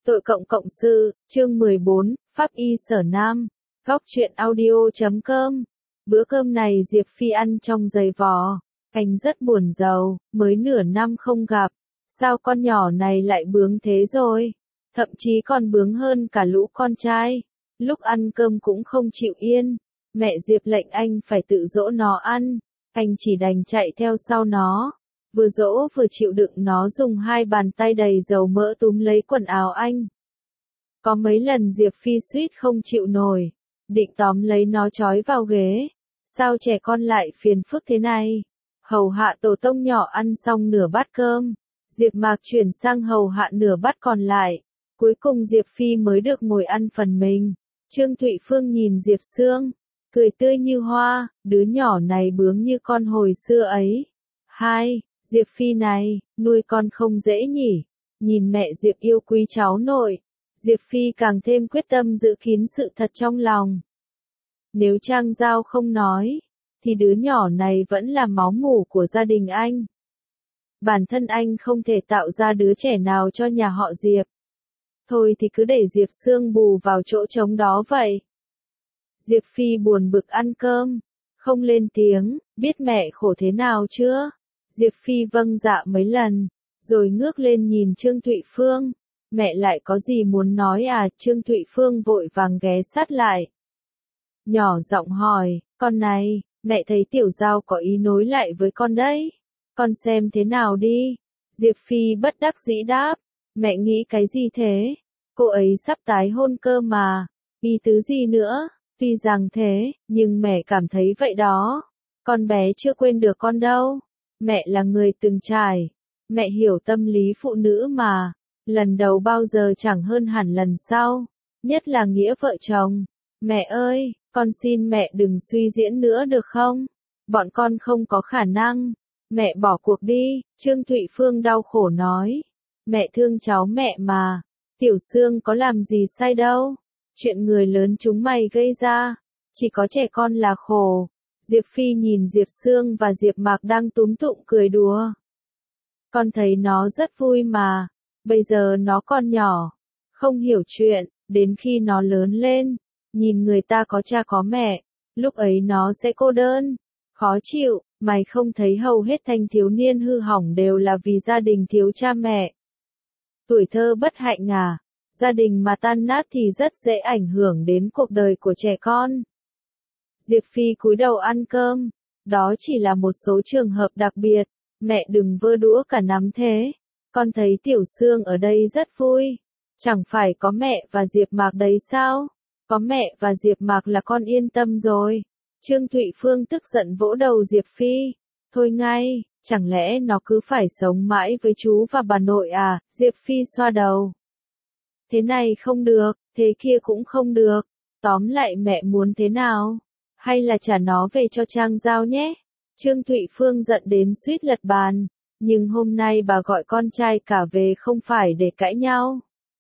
Tội cộng cộng sự, chương 14, Pháp y Sở Nam, góc truyện audio.com. Bữa cơm này Diệp Phi ăn trong giày vò, anh rất buồn rầu, mới nửa năm không gặp, sao con nhỏ này lại bướng thế rồi, thậm chí còn bướng hơn cả lũ con trai, lúc ăn cơm cũng không chịu yên, mẹ Diệp lệnh anh phải tự dỗ nó ăn, anh chỉ đành chạy theo sau nó. Vừa dỗ vừa chịu đựng nó dùng hai bàn tay đầy dầu mỡ túm lấy quần áo anh. Có mấy lần Diệp Phi suýt không chịu nổi, định tóm lấy nó trói vào ghế. Sao trẻ con lại phiền phức thế này? Hầu hạ tổ tông nhỏ ăn xong nửa bát cơm, Diệp Mạc chuyển sang hầu hạ nửa bát còn lại. Cuối cùng Diệp Phi mới được ngồi ăn phần mình. Trương Thụy Phương nhìn Diệp Sương, cười tươi như hoa, đứa nhỏ này bướng như con hồi xưa ấy. Diệp Phi này, nuôi con không dễ nhỉ, nhìn mẹ Diệp yêu quý cháu nội, Diệp Phi càng thêm quyết tâm giữ kín sự thật trong lòng. Nếu Trang Giao không nói, thì đứa nhỏ này vẫn là máu mủ của gia đình anh. Bản thân anh không thể tạo ra đứa trẻ nào cho nhà họ Diệp. Thôi thì cứ để Diệp Sương bù vào chỗ trống đó vậy. Diệp Phi buồn bực ăn cơm, không lên tiếng, biết mẹ khổ thế nào chưa? Diệp Phi vâng dạ mấy lần, rồi ngước lên nhìn Trương Thụy Phương. Mẹ lại có gì muốn nói à? Trương Thụy Phương vội vàng ghé sát lại. Nhỏ giọng hỏi, con này, mẹ thấy Tiểu Giao có ý nối lại với con đấy. Con xem thế nào đi. Diệp Phi bất đắc dĩ đáp, mẹ nghĩ cái gì thế? Cô ấy sắp tái hôn cơ mà, ý tứ gì nữa? Tuy rằng thế, nhưng mẹ cảm thấy vậy đó. Con bé chưa quên được con đâu. Mẹ là người từng trải, mẹ hiểu tâm lý phụ nữ mà, lần đầu bao giờ chẳng hơn hẳn lần sau, nhất là nghĩa vợ chồng. Mẹ ơi, con xin mẹ đừng suy diễn nữa được không? Bọn con không có khả năng. Mẹ bỏ cuộc đi, Trương Thụy Phương đau khổ nói. Mẹ thương cháu mẹ mà, Tiểu Sương có làm gì sai đâu. Chuyện người lớn chúng mày gây ra, chỉ có trẻ con là khổ. Diệp Phi nhìn Diệp Sương và Diệp Mạc đang túm tụm cười đùa. Con thấy nó rất vui mà, bây giờ nó còn nhỏ, không hiểu chuyện, đến khi nó lớn lên, nhìn người ta có cha có mẹ, lúc ấy nó sẽ cô đơn, khó chịu, mày không thấy hầu hết thanh thiếu niên hư hỏng đều là vì gia đình thiếu cha mẹ. Tuổi thơ bất hạnh à, gia đình mà tan nát thì rất dễ ảnh hưởng đến cuộc đời của trẻ con. Diệp Phi cúi đầu ăn cơm, đó chỉ là một số trường hợp đặc biệt, mẹ đừng vơ đũa cả nắm thế. Con thấy Tiểu Sương ở đây rất vui, chẳng phải có mẹ và Diệp Mạc đấy sao? Có mẹ và Diệp Mạc là con yên tâm rồi. Trương Thụy Phương tức giận vỗ đầu Diệp Phi, thôi ngay, chẳng lẽ nó cứ phải sống mãi với chú và bà nội à? Diệp Phi xoa đầu. Thế này không được, thế kia cũng không được, tóm lại mẹ muốn thế nào? Hay là trả nó về cho Trang Giao nhé. Trương Thụy Phương giận đến suýt lật bàn, nhưng hôm nay bà gọi con trai cả về không phải để cãi nhau.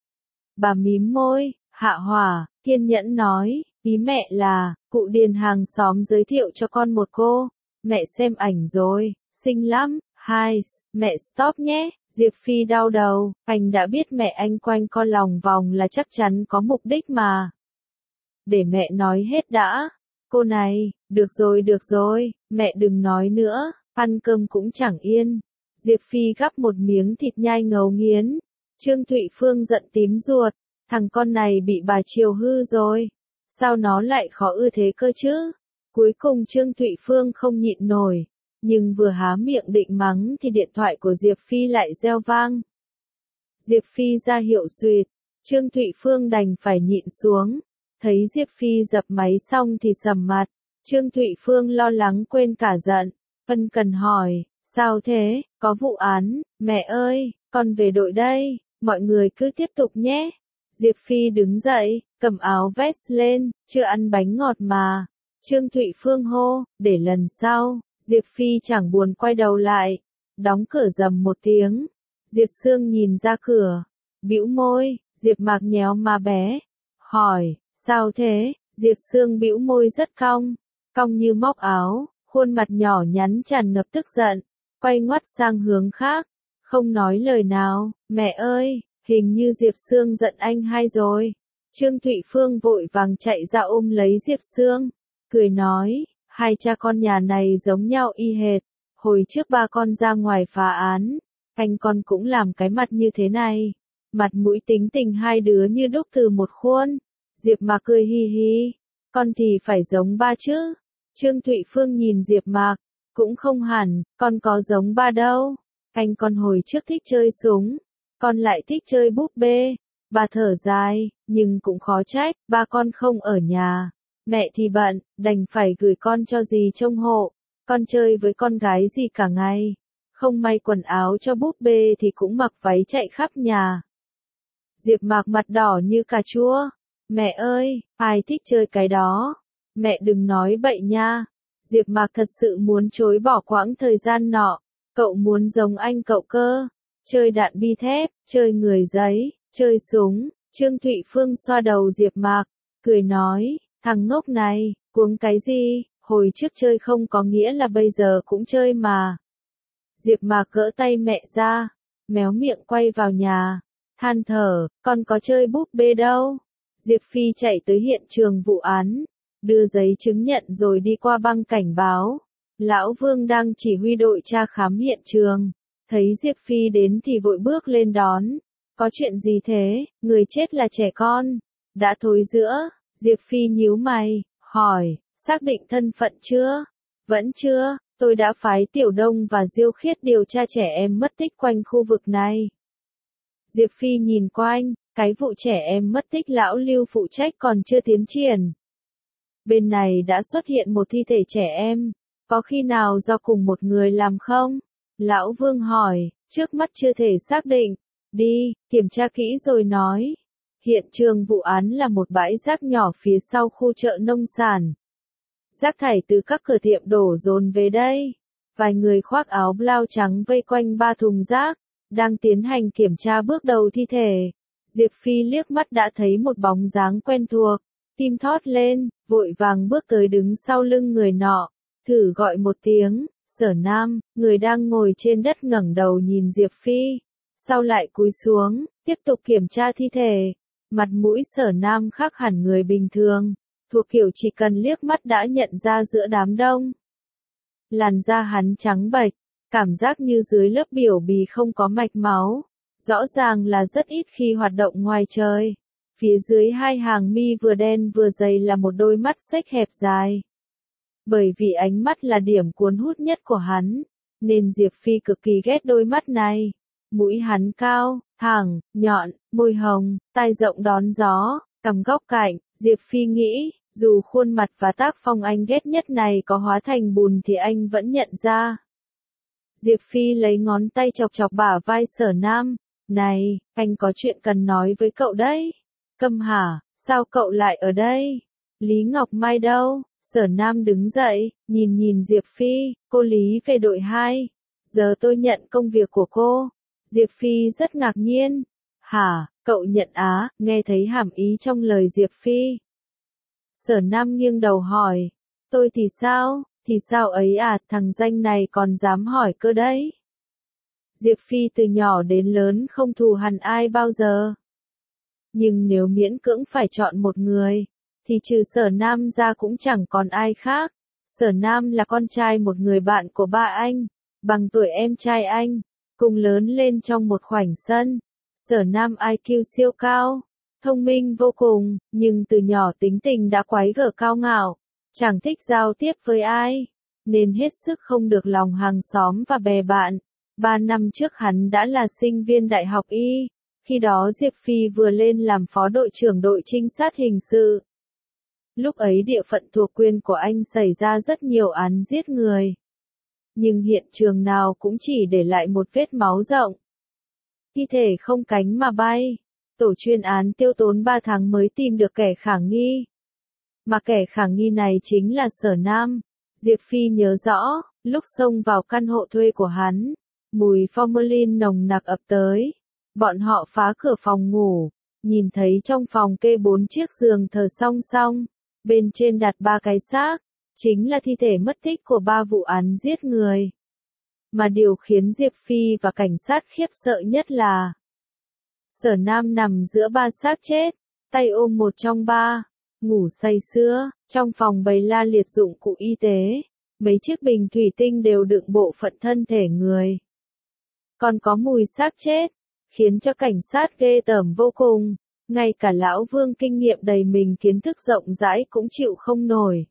Bà mím môi, hạ hỏa, kiên nhẫn nói, ý mẹ là, cụ Điền hàng xóm giới thiệu cho con một cô, mẹ xem ảnh rồi, xinh lắm. Mẹ stop nhé. Diệp Phi đau đầu, anh đã biết mẹ anh quanh co lòng vòng là chắc chắn có mục đích mà. Để mẹ nói hết đã. Cô này, được rồi, mẹ đừng nói nữa, ăn cơm cũng chẳng yên. Diệp Phi gắp một miếng thịt nhai ngấu nghiến. Trương Thụy Phương giận tím ruột, thằng con này bị bà chiều hư rồi. Sao nó lại khó ưa thế cơ chứ? Cuối cùng Trương Thụy Phương không nhịn nổi, nhưng vừa há miệng định mắng thì điện thoại của Diệp Phi lại reo vang. Diệp Phi ra hiệu xuyệt, Trương Thụy Phương đành phải nhịn xuống. Thấy Diệp Phi dập máy xong thì sầm mặt, Trương Thụy Phương lo lắng quên cả giận, ân cần hỏi, sao thế, có vụ án, mẹ ơi, con về đội đây, mọi người cứ tiếp tục nhé. Diệp Phi đứng dậy, cầm áo vest lên, chưa ăn bánh ngọt mà. Trương Thụy Phương hô, để lần sau. Diệp Phi chẳng buồn quay đầu lại, đóng cửa rầm một tiếng. Diệp Sương nhìn ra cửa, bĩu môi. Diệp Mạc nhéo má bé, hỏi, sao thế? Diệp Sương bĩu môi rất cong như móc áo, khuôn mặt nhỏ nhắn tràn ngập tức giận, quay ngoắt sang hướng khác, không nói lời nào. Mẹ ơi, Hình như Diệp Sương giận anh hai rồi. Trương Thụy Phương vội vàng chạy ra ôm lấy Diệp Sương, cười nói, hai cha con nhà này giống nhau y hệt. Hồi trước ba con ra ngoài phá án, anh con cũng làm cái mặt như thế này. Mặt mũi tính tình hai đứa như đúc từ một khuôn. Diệp Mạc cười hi hi, con thì phải giống ba chứ. Trương Thụy Phương nhìn Diệp Mạc, cũng không hẳn, con có giống ba đâu. Anh con hồi trước thích chơi súng, con lại thích chơi búp bê. Bà thở dài, nhưng cũng khó trách, ba con không ở nhà. Mẹ thì bận, đành phải gửi con cho dì trông hộ. Con chơi với con gái gì cả ngày. Không may quần áo cho búp bê thì cũng mặc váy chạy khắp nhà. Diệp Mạc mặt đỏ như cà chua. Mẹ ơi, ai thích chơi cái đó? Mẹ đừng nói bậy nha. Diệp Mạc thật sự muốn chối bỏ quãng thời gian nọ. Cậu muốn giống anh cậu cơ. Chơi đạn bi thép, chơi người giấy, chơi súng. Trương Thụy Phương xoa đầu Diệp Mạc, cười nói, thằng ngốc này, cuống cái gì, hồi trước chơi không có nghĩa là bây giờ cũng chơi mà. Diệp Mạc gỡ tay mẹ ra, méo miệng quay vào nhà, than thở, con có chơi búp bê đâu. Diệp Phi chạy tới hiện trường vụ án, đưa giấy chứng nhận rồi đi qua băng cảnh báo. Lão Vương đang chỉ huy đội tra khám hiện trường, thấy Diệp Phi đến thì vội bước lên đón. Có chuyện gì thế, người chết là trẻ con, đã thối rữa. Diệp Phi nhíu mày, hỏi, xác định thân phận chưa? Vẫn chưa, tôi đã phái Tiểu Đông và Diêu Khiết điều tra trẻ em mất tích quanh khu vực này. Diệp Phi nhìn quanh, cái vụ trẻ em mất tích lão Lưu phụ trách còn chưa tiến triển. Bên này đã xuất hiện một thi thể trẻ em, có khi nào do cùng một người làm không? Lão Vương hỏi, trước mắt chưa thể xác định. Đi, kiểm tra kỹ rồi nói. Hiện trường vụ án là một bãi rác nhỏ phía sau khu chợ nông sản. Rác thải từ các cửa tiệm đổ dồn về đây. Vài người khoác áo blau trắng vây quanh ba thùng rác, đang tiến hành kiểm tra bước đầu thi thể. Diệp Phi liếc mắt đã thấy một bóng dáng quen thuộc, tim thót lên, vội vàng bước tới đứng sau lưng người nọ, thử gọi một tiếng, Sở Nam, người đang ngồi trên đất ngẩng đầu nhìn Diệp Phi. Sau lại cúi xuống, tiếp tục kiểm tra thi thể. Mặt mũi Sở Nam khác hẳn người bình thường, thuộc kiểu chỉ cần liếc mắt đã nhận ra giữa đám đông. Làn da hắn trắng bệch, cảm giác như dưới lớp biểu bì không có mạch máu, rõ ràng là rất ít khi hoạt động ngoài trời. Phía dưới hai hàng mi vừa đen vừa dày là một đôi mắt xếch hẹp dài. Bởi vì ánh mắt là điểm cuốn hút nhất của hắn, nên Diệp Phi cực kỳ ghét đôi mắt này. Mũi hắn cao, thẳng, nhọn, môi hồng, tai rộng đón gió, cằm góc cạnh. Diệp Phi nghĩ, dù khuôn mặt và tác phong anh ghét nhất này có hóa thành bùn thì anh vẫn nhận ra. Diệp Phi lấy ngón tay chọc chọc bả vai Sở Nam. Này, anh có chuyện cần nói với cậu đấy. Câm hả, sao cậu lại ở đây? Lý Ngọc Mai đâu? Sở Nam đứng dậy, nhìn Diệp Phi, cô Lý về đội 2. Giờ tôi nhận công việc của cô. Diệp Phi rất ngạc nhiên. Hả, cậu nhận á, nghe thấy hàm ý trong lời Diệp Phi. Sở Nam nghiêng đầu hỏi, tôi thì sao ấy à, thằng danh này còn dám hỏi cơ đấy. Diệp Phi từ nhỏ đến lớn không thù hằn ai bao giờ. Nhưng nếu miễn cưỡng phải chọn một người, thì trừ Sở Nam ra cũng chẳng còn ai khác. Sở Nam là con trai một người bạn của ba anh, bằng tuổi em trai anh, cùng lớn lên trong một khoảnh sân. Sở Nam IQ siêu cao, thông minh vô cùng, nhưng từ nhỏ tính tình đã quái gở cao ngạo, chẳng thích giao tiếp với ai, nên hết sức không được lòng hàng xóm và bè bạn. 3 năm trước hắn đã là sinh viên đại học Y, khi đó Diệp Phi vừa lên làm phó đội trưởng đội trinh sát hình sự. Lúc ấy địa phận thuộc quyền của anh xảy ra rất nhiều án giết người. Nhưng hiện trường nào cũng chỉ để lại một vết máu rộng. Thi thể không cánh mà bay. Tổ chuyên án tiêu tốn 3 tháng mới tìm được kẻ khả nghi. Mà kẻ khả nghi này chính là Sở Nam. Diệp Phi nhớ rõ, lúc xông vào căn hộ thuê của hắn, mùi formalin nồng nặc ập tới. Bọn họ phá cửa phòng ngủ, nhìn thấy trong phòng kê 4 chiếc giường thờ song song, bên trên đặt 3 cái xác, chính là thi thể mất tích của 3 vụ án giết người. Mà điều khiến Diệp Phi và cảnh sát khiếp sợ nhất là Sở Nam nằm giữa ba xác chết, tay ôm một trong ba, ngủ say sưa, trong phòng bày la liệt dụng cụ y tế, mấy chiếc bình thủy tinh đều đựng bộ phận thân thể người. Còn có mùi xác chết, khiến cho cảnh sát ghê tởm vô cùng, ngay cả lão Vương kinh nghiệm đầy mình kiến thức rộng rãi cũng chịu không nổi.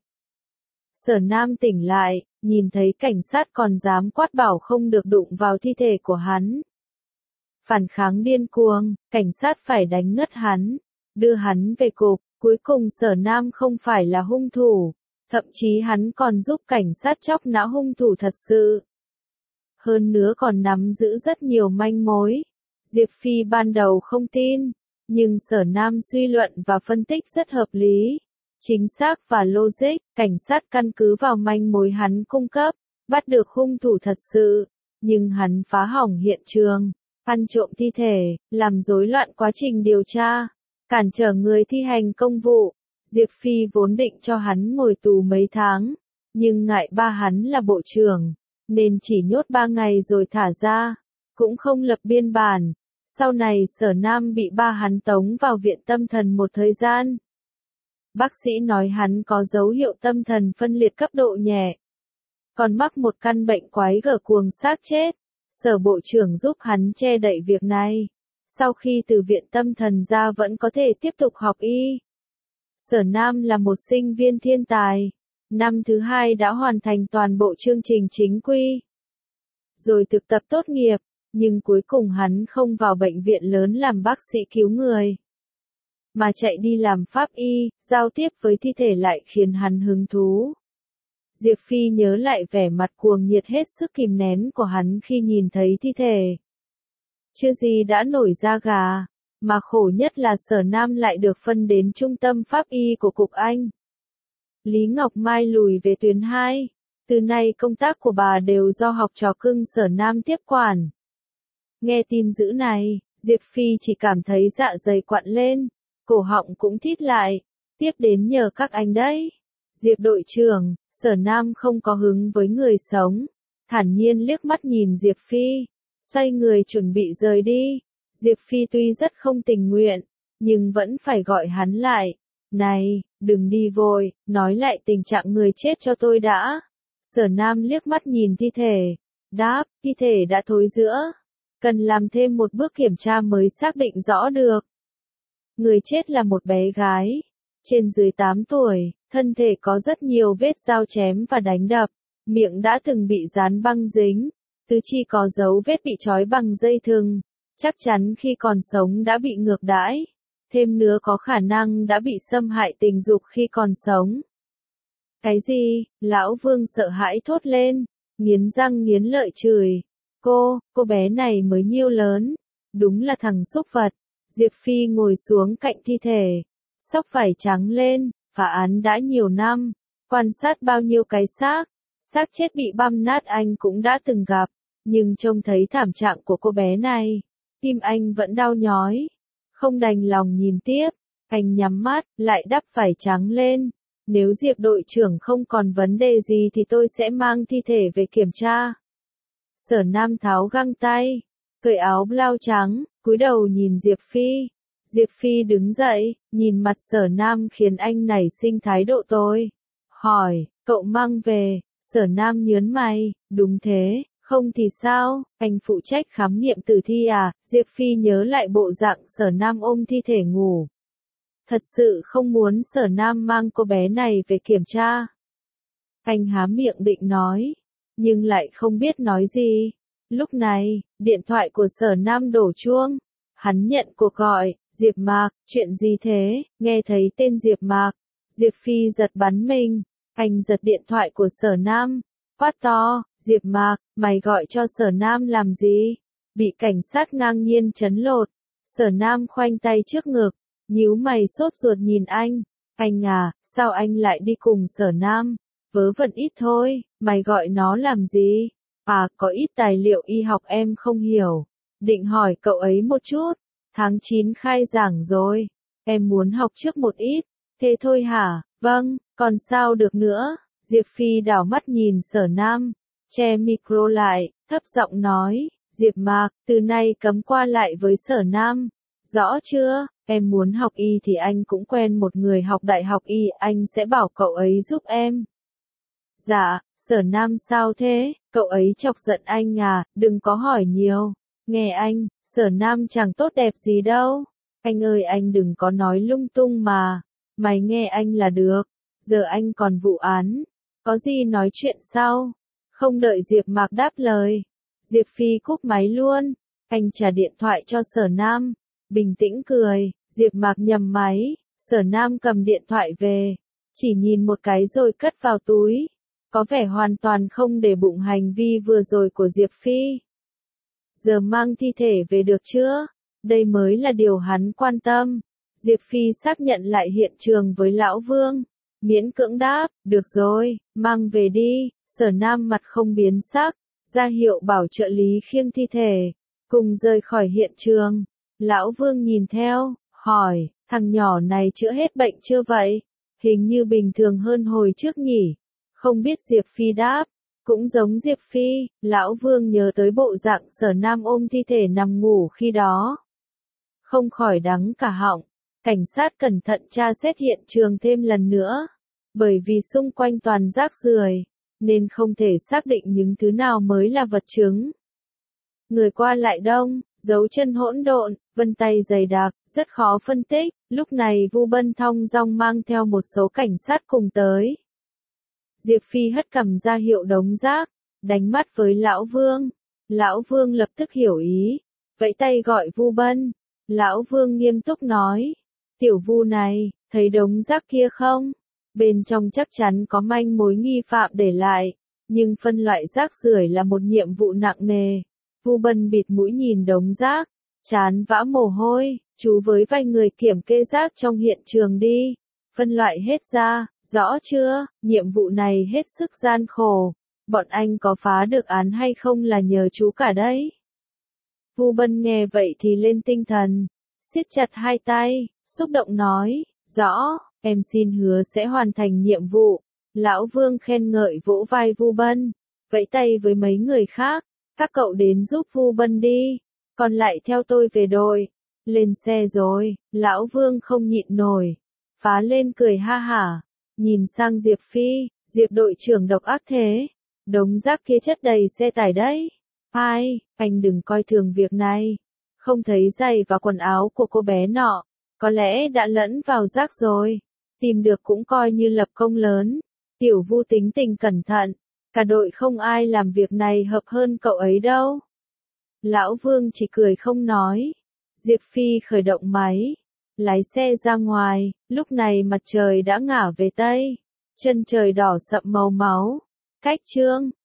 Sở Nam tỉnh lại, nhìn thấy cảnh sát còn dám quát bảo không được đụng vào thi thể của hắn. Phản kháng điên cuồng, cảnh sát phải đánh ngất hắn, đưa hắn về cục, cuối cùng Sở Nam không phải là hung thủ, thậm chí hắn còn giúp cảnh sát chóc não hung thủ thật sự. Hơn nữa còn nắm giữ rất nhiều manh mối. Diệp Phi ban đầu không tin, nhưng Sở Nam suy luận và phân tích rất hợp lý, chính xác và logic, cảnh sát căn cứ vào manh mối hắn cung cấp, bắt được hung thủ thật sự, nhưng hắn phá hỏng hiện trường, ăn trộm thi thể, làm rối loạn quá trình điều tra, cản trở người thi hành công vụ. Diệp Phi vốn định cho hắn ngồi tù mấy tháng, nhưng ngại ba hắn là bộ trưởng, nên chỉ nhốt 3 ngày rồi thả ra, cũng không lập biên bản. Sau này Sở Nam bị ba hắn tống vào viện tâm thần một thời gian. Bác sĩ nói hắn có dấu hiệu tâm thần phân liệt cấp độ nhẹ, còn mắc một căn bệnh quái gở cuồng xác chết. Sở bộ trưởng giúp hắn che đậy việc này. Sau khi từ viện tâm thần ra vẫn có thể tiếp tục học y. Sở Nam là một sinh viên thiên tài. Năm thứ 2 đã hoàn thành toàn bộ chương trình chính quy. Rồi thực tập tốt nghiệp, nhưng cuối cùng hắn không vào bệnh viện lớn làm bác sĩ cứu người, mà chạy đi làm pháp y, giao tiếp với thi thể lại khiến hắn hứng thú. Diệp Phi nhớ lại vẻ mặt cuồng nhiệt hết sức kìm nén của hắn khi nhìn thấy thi thể. Chưa gì đã nổi da gà, mà khổ nhất là Sở Nam lại được phân đến trung tâm pháp y của Cục Anh. Lý Ngọc Mai lùi về tuyến 2, từ nay công tác của bà đều do học trò cưng Sở Nam tiếp quản. Nghe tin dữ này, Diệp Phi chỉ cảm thấy dạ dày quặn lên, cổ họng cũng thít lại, tiếp đến nhờ các anh đấy. Diệp đội trưởng, Sở Nam không có hứng với người sống, thản nhiên liếc mắt nhìn Diệp Phi, xoay người chuẩn bị rời đi. Diệp Phi tuy rất không tình nguyện, nhưng vẫn phải gọi hắn lại. Này, đừng đi vội, nói lại tình trạng người chết cho tôi đã. Sở Nam liếc mắt nhìn thi thể, đáp, thi thể đã thối rữa, cần làm thêm một bước kiểm tra mới xác định rõ được. Người chết là một bé gái, trên dưới 8 tuổi, thân thể có rất nhiều vết dao chém và đánh đập, miệng đã từng bị dán băng dính, tứ chi có dấu vết bị trói bằng dây thừng, chắc chắn khi còn sống đã bị ngược đãi, thêm nữa có khả năng đã bị xâm hại tình dục khi còn sống. Cái gì? Lão Vương sợ hãi thốt lên, nghiến răng nghiến lợi chửi. Cô bé này mới nhiêu lớn, đúng là thằng súc vật. Diệp Phi ngồi xuống cạnh thi thể, xốc vải trắng lên, phá án đã nhiều năm, quan sát bao nhiêu cái xác chết bị băm nát anh cũng đã từng gặp, nhưng trông thấy thảm trạng của cô bé này, tim anh vẫn đau nhói, không đành lòng nhìn tiếp, anh nhắm mắt, lại đắp vải trắng lên. Nếu Diệp đội trưởng không còn vấn đề gì thì tôi sẽ mang thi thể về kiểm tra. Sở Nam tháo găng tay, cởi áo blau trắng, cúi đầu nhìn Diệp Phi. Diệp Phi đứng dậy, nhìn mặt Sở Nam khiến anh nảy sinh thái độ tôi. Hỏi, cậu mang về, Sở Nam nhớn mày, đúng thế, không thì sao, anh phụ trách khám nghiệm tử thi à? Diệp Phi nhớ lại bộ dạng Sở Nam ôm thi thể ngủ. Thật sự không muốn Sở Nam mang cô bé này về kiểm tra. Anh há miệng định nói, nhưng lại không biết nói gì. Lúc này, điện thoại của Sở Nam đổ chuông. Hắn nhận cuộc gọi, Diệp Mạc, chuyện gì thế? Nghe thấy tên Diệp Mạc, Diệp Phi giật bắn mình. Anh giật điện thoại của Sở Nam, quát to, Diệp Mạc, mày gọi cho Sở Nam làm gì? Bị cảnh sát ngang nhiên trấn lột. Sở Nam khoanh tay trước ngực, nhíu mày sốt ruột nhìn anh. Anh à, sao anh lại đi cùng Sở Nam? Vớ vẩn ít thôi, mày gọi nó làm gì? À, có ít tài liệu y học em không hiểu. Định hỏi cậu ấy một chút. Tháng 9 khai giảng rồi. Em muốn học trước một ít. Thế thôi hả? Vâng, còn sao được nữa? Diệp Phi đảo mắt nhìn Sở Nam, che micro lại, thấp giọng nói, Diệp Mạc, từ nay cấm qua lại với Sở Nam. Rõ chưa, em muốn học y thì anh cũng quen một người học đại học y, anh sẽ bảo cậu ấy giúp em. Dạ, Sở Nam sao thế, cậu ấy chọc giận anh à, đừng có hỏi nhiều. Nghe anh, Sở Nam chẳng tốt đẹp gì đâu. Anh ơi anh đừng có nói lung tung mà. Mày nghe anh là được. Giờ anh còn vụ án. Có gì nói chuyện sau. Không đợi Diệp Mạc đáp lời. Diệp Phi cúp máy luôn. Anh trả điện thoại cho Sở Nam. Bình tĩnh cười. Diệp Mạc nhầm máy. Sở Nam cầm điện thoại về. Chỉ nhìn một cái rồi cất vào túi. Có vẻ hoàn toàn không để bụng hành vi vừa rồi của Diệp Phi. Giờ mang thi thể về được chưa? Đây mới là điều hắn quan tâm. Diệp Phi xác nhận lại hiện trường với Lão Vương. Miễn cưỡng đáp, được rồi, mang về đi. Sở Nam mặt không biến sắc, ra hiệu bảo trợ lý khiêng thi thể, cùng rời khỏi hiện trường. Lão Vương nhìn theo, hỏi, thằng nhỏ này chữa hết bệnh chưa vậy? Hình như bình thường hơn hồi trước nhỉ? Không biết Diệp Phi đáp. Cũng giống Diệp Phi, Lão Vương nhớ tới bộ dạng Sở Nam ôm thi thể nằm ngủ khi đó. Không khỏi đắng cả họng. Cảnh sát cẩn thận tra xét hiện trường thêm lần nữa. Bởi vì xung quanh toàn rác rưởi, nên không thể xác định những thứ nào mới là vật chứng. Người qua lại đông, dấu chân hỗn độn, vân tay dày đặc, rất khó phân tích. Lúc này Vu Bân thong dong mang theo một số cảnh sát cùng tới. Diệp Phi hất cằm ra hiệu đống rác, đánh mắt với Lão Vương. Lão Vương lập tức hiểu ý, vẫy tay gọi Vu Bân. Lão Vương nghiêm túc nói, tiểu Vu này, thấy đống rác kia không? Bên trong chắc chắn có manh mối nghi phạm để lại, nhưng phân loại rác rưởi là một nhiệm vụ nặng nề. Vu Bân bịt mũi nhìn đống rác, trán vã mồ hôi, chú với vài người kiểm kê rác trong hiện trường đi, phân loại hết ra. Rõ chưa, nhiệm vụ này hết sức gian khổ. Bọn anh có phá được án hay không là nhờ chú cả đấy. Vu Bân nghe vậy thì lên tinh thần, siết chặt hai tay, xúc động nói, rõ, em xin hứa sẽ hoàn thành nhiệm vụ. Lão Vương khen ngợi vỗ vai Vu Bân, vẫy tay với mấy người khác, các cậu đến giúp Vu Bân đi, còn lại theo tôi về đội. Lên xe rồi, Lão Vương không nhịn nổi, phá lên cười ha hả. Nhìn sang Diệp Phi, Diệp đội trưởng độc ác thế. Đống rác kia chất đầy xe tải đấy. Ai, anh đừng coi thường việc này. Không thấy giày và quần áo của cô bé nọ. Có lẽ đã lẫn vào rác rồi. Tìm được cũng coi như lập công lớn. Tiểu Vu tính tình cẩn thận. Cả đội không ai làm việc này hợp hơn cậu ấy đâu. Lão Vương chỉ cười không nói. Diệp Phi khởi động máy. Lái xe ra ngoài, lúc này mặt trời đã ngả về Tây. Chân trời đỏ sậm màu máu. Cách chương